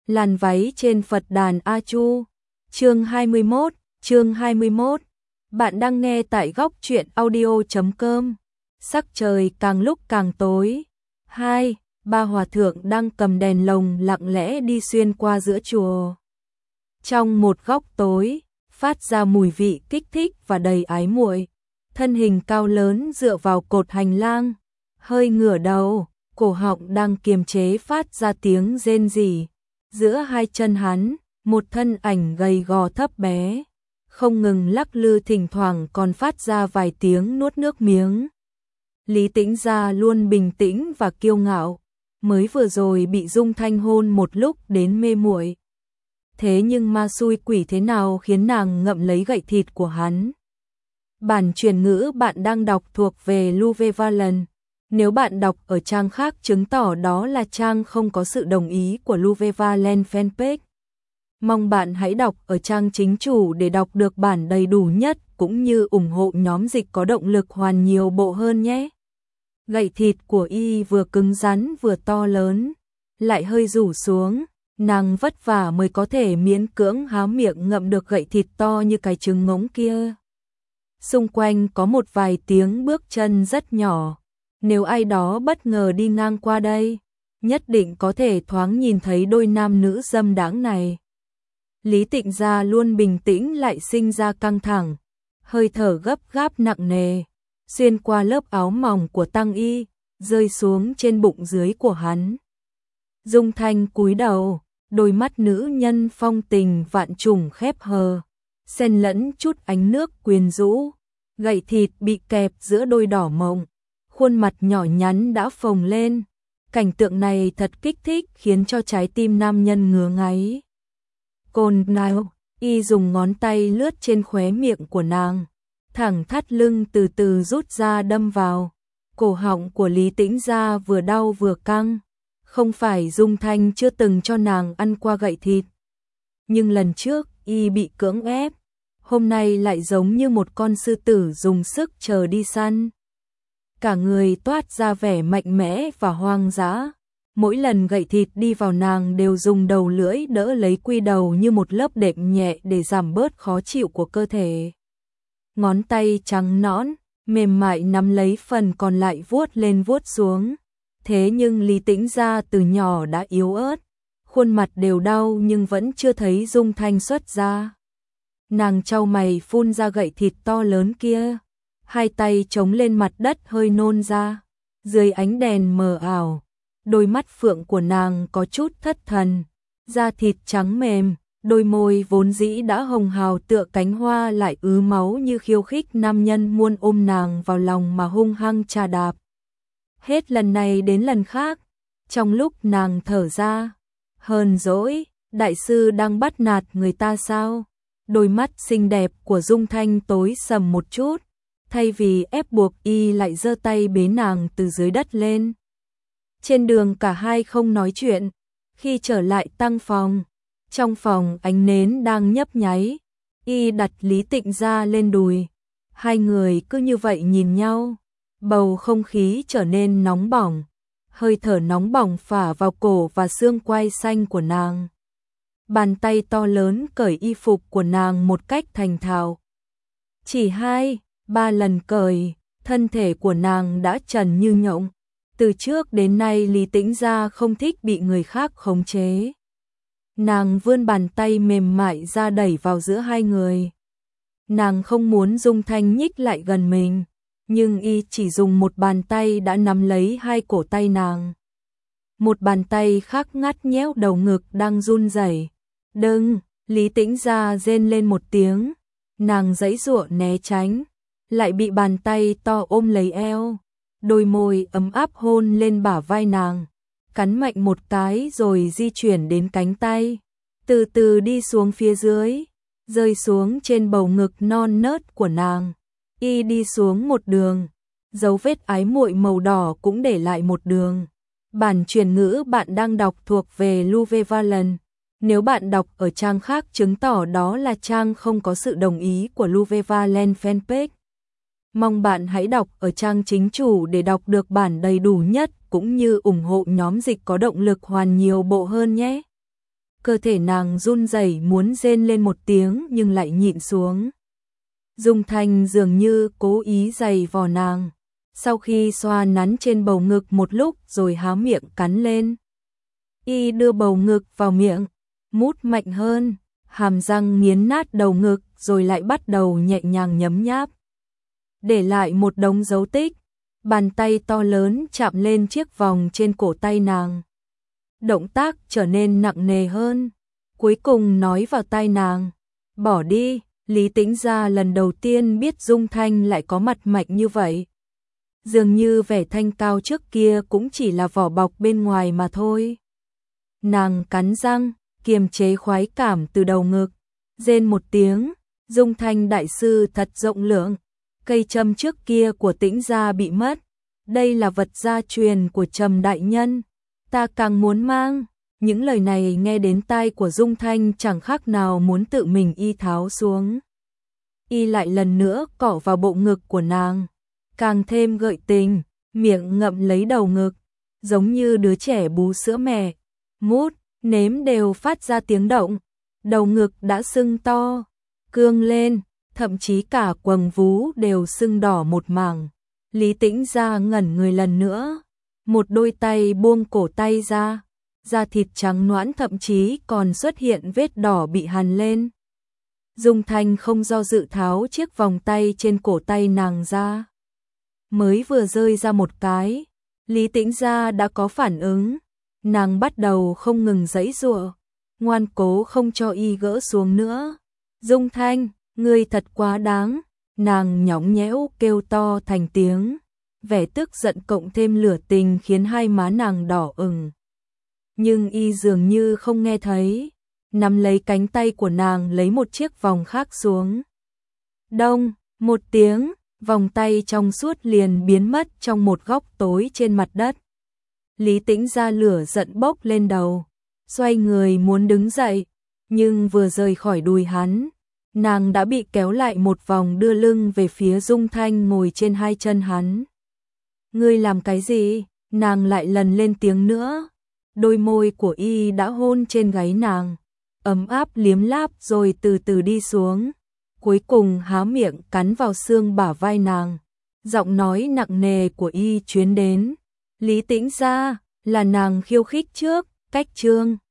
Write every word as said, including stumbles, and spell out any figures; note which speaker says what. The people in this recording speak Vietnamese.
Speaker 1: Làn váy trên Phật đàn A Chu. Chương hai mươi mốt, chương hai mươi mốt. Bạn đang nghe tại góc truyện audio chấm com. Sắc trời càng lúc càng tối. Hai, ba hòa thượng đang cầm đèn lồng lặng lẽ đi xuyên qua giữa chùa. Trong một góc tối, phát ra mùi vị kích thích và đầy ái muội. Thân hình cao lớn dựa vào cột hành lang, hơi ngửa đầu, cổ họng đang kiềm chế phát ra tiếng rên rỉ. Giữa hai chân hắn, một thân ảnh gầy gò thấp bé, không ngừng lắc lư, thỉnh thoảng còn phát ra vài tiếng nuốt nước miếng. Lý Tĩnh Gia luôn bình tĩnh và kiêu ngạo, mới vừa rồi bị Dung Thanh hôn một lúc đến mê muội. Thế nhưng ma xui quỷ thế nào khiến nàng ngậm lấy gậy thịt của hắn? Bản truyền ngữ bạn đang đọc thuộc về Louve Valen. Nếu bạn đọc ở trang khác chứng tỏ đó là trang không có sự đồng ý của Louve Valen fanpage. Mong bạn hãy đọc ở trang chính chủ để đọc được bản đầy đủ nhất, cũng như ủng hộ nhóm dịch có động lực hoàn nhiều bộ hơn nhé. Gậy thịt của y vừa cứng rắn vừa to lớn, lại hơi rủ xuống, nàng vất vả mới có thể miễn cưỡng há miệng ngậm được gậy thịt to như cái trứng ngỗng kia. Xung quanh có một vài tiếng bước chân rất nhỏ. Nếu ai đó bất ngờ đi ngang qua đây, nhất định có thể thoáng nhìn thấy đôi nam nữ dâm đãng này. Lý Tĩnh Gia luôn bình tĩnh lại sinh ra căng thẳng, hơi thở gấp gáp nặng nề, xuyên qua lớp áo mỏng của tăng y, rơi xuống trên bụng dưới của hắn. Dung Thanh cúi đầu, đôi mắt nữ nhân phong tình vạn trùng khép hờ, xen lẫn chút ánh nước quyến rũ, gậy thịt bị kẹp giữa đôi đỏ mọng. Khuôn mặt nhỏ nhắn đã phồng lên, cảnh tượng này thật kích thích khiến cho trái tim nam nhân ngứa ngáy. Côn nào, y dùng ngón tay lướt trên khóe miệng của nàng, thẳng thắt lưng từ từ rút ra đâm vào. Cổ họng của Lý Tĩnh Gia vừa đau vừa căng, không phải Dung Thanh chưa từng cho nàng ăn qua gậy thịt. Nhưng lần trước y bị cưỡng ép, hôm nay lại giống như một con sư tử dùng sức chờ đi săn. Cả người toát ra vẻ mạnh mẽ và hoang dã. Mỗi lần gậy thịt đi vào nàng đều dùng đầu lưỡi đỡ lấy quy đầu như một lớp đệm nhẹ để giảm bớt khó chịu của cơ thể. Ngón tay trắng nõn, mềm mại nắm lấy phần còn lại vuốt lên vuốt xuống. Thế nhưng Lý Tĩnh Gia từ nhỏ đã yếu ớt, khuôn mặt đều đau nhưng vẫn chưa thấy Dung Thanh xuất ra. Nàng chau mày phun ra gậy thịt to lớn kia. Hai tay chống lên mặt đất hơi nôn ra, dưới ánh đèn mờ ảo, đôi mắt phượng của nàng có chút thất thần, da thịt trắng mềm, đôi môi vốn dĩ đã hồng hào tựa cánh hoa lại ứ máu như khiêu khích nam nhân muốn ôm nàng vào lòng mà hung hăng chà đạp. Hết lần này đến lần khác, trong lúc nàng thở ra, hờn dỗi, đại sư đang bắt nạt người ta sao? Đôi mắt xinh đẹp của Dung Thanh tối sầm một chút. Thay vì ép buộc y lại giơ tay bế nàng từ dưới đất lên. Trên đường cả hai không nói chuyện. Khi trở lại tăng phòng, trong phòng ánh nến đang nhấp nháy, y đặt Lý Tĩnh Gia lên đùi. Hai người cứ như vậy nhìn nhau, bầu không khí trở nên nóng bỏng, hơi thở nóng bỏng phả vào cổ và xương quai xanh của nàng. Bàn tay to lớn cởi y phục của nàng một cách thành thạo. Chỉ hai ba lần cởi, thân thể của nàng đã trần như nhộng. Từ trước đến nay Lý Tĩnh Gia không thích bị người khác khống chế. Nàng vươn bàn tay mềm mại ra đẩy vào giữa hai người. Nàng không muốn Dung Thanh nhích lại gần mình, nhưng y chỉ dùng một bàn tay đã nắm lấy hai cổ tay nàng. Một bàn tay khác ngắt nhéo đầu ngực đang run rẩy. Đừng, Lý Tĩnh Gia rên lên một tiếng, nàng giãy giụa né tránh. Lại bị bàn tay to ôm lấy eo, đôi môi ấm áp hôn lên bả vai nàng, cắn mạnh một cái rồi di chuyển đến cánh tay, từ từ đi xuống phía dưới, rơi xuống trên bầu ngực non nớt của nàng. Y đi xuống một đường, dấu vết ái muội màu đỏ cũng để lại một đường. Bản truyền ngữ bạn đang đọc thuộc về Louve Valen. Nếu bạn đọc ở trang khác chứng tỏ đó là trang không có sự đồng ý của Louve Valen fanpage. Mong bạn hãy đọc ở trang chính chủ để đọc được bản đầy đủ nhất, cũng như ủng hộ nhóm dịch có động lực hoàn nhiều bộ hơn nhé. cơ thể nàng run rẩy muốn rên lên một tiếng nhưng lại nhịn xuống. Dung Thanh dường như cố ý giày vò nàng, sau khi xoa nắn trên bầu ngực một lúc rồi há miệng cắn lên. Y đưa bầu ngực vào miệng, mút mạnh hơn, hàm răng nghiến nát đầu ngực rồi lại bắt đầu nhẹ nhàng nhấm nháp. Để lại một đống dấu tích, bàn tay to lớn chạm lên chiếc vòng trên cổ tay nàng. Động tác trở nên nặng nề hơn, cuối cùng nói vào tai nàng, bỏ đi. Lý Tĩnh Gia lần đầu tiên biết Dung Thanh lại có mặt mạnh như vậy. Dường như vẻ thanh cao trước kia cũng chỉ là vỏ bọc bên ngoài mà thôi. Nàng cắn răng, kiềm chế khoái cảm từ đầu ngực, rên một tiếng, Dung Thanh đại sư thật rộng lượng, cây châm trước kia của Tĩnh Gia bị mất, đây là vật gia truyền của Trầm đại nhân, ta càng muốn mang. Những lời này nghe đến tai của Dung Thanh chẳng khác nào muốn tự mình y tháo xuống. Y lại lần nữa cọ vào bộ ngực của nàng, càng thêm gợi tình, miệng ngậm lấy đầu ngực, giống như đứa trẻ bú sữa mẹ, mút, nếm đều phát ra tiếng động, đầu ngực đã sưng to, cương lên, thậm chí cả quầng vú đều sưng đỏ một mảng. Lý Tĩnh Gia ngẩn người lần nữa, một đôi tay buông cổ tay ra, da thịt trắng nõn thậm chí còn xuất hiện vết đỏ bị hằn lên. Dung Thanh không do dự tháo chiếc vòng tay trên cổ tay nàng ra. Mới vừa rơi ra một cái, Lý Tĩnh Gia đã có phản ứng, nàng bắt đầu không ngừng giãy giụa, ngoan cố không cho y gỡ xuống nữa. Dung Thanh, ngươi thật quá đáng, nàng nhõng nhẽo kêu to thành tiếng, vẻ tức giận cộng thêm lửa tình khiến hai má nàng đỏ ửng. Nhưng y dường như không nghe thấy, nắm lấy cánh tay của nàng lấy một chiếc vòng khác xuống. Đông, một tiếng, vòng tay trong suốt liền biến mất trong một góc tối trên mặt đất. Lý Tĩnh Gia lửa giận bốc lên đầu, xoay người muốn đứng dậy, nhưng vừa rời khỏi đùi hắn, nàng đã bị kéo lại một vòng đưa lưng về phía Dung Thanh ngồi trên hai chân hắn. Ngươi làm cái gì? Nàng lại lần lên tiếng nữa. Đôi môi của y đã hôn trên gáy nàng, ấm áp liếm láp rồi từ từ đi xuống, cuối cùng há miệng cắn vào xương bả vai nàng. Giọng nói nặng nề của y truyền đến, Lý Tĩnh Gia, là nàng khiêu khích trước, cách chương.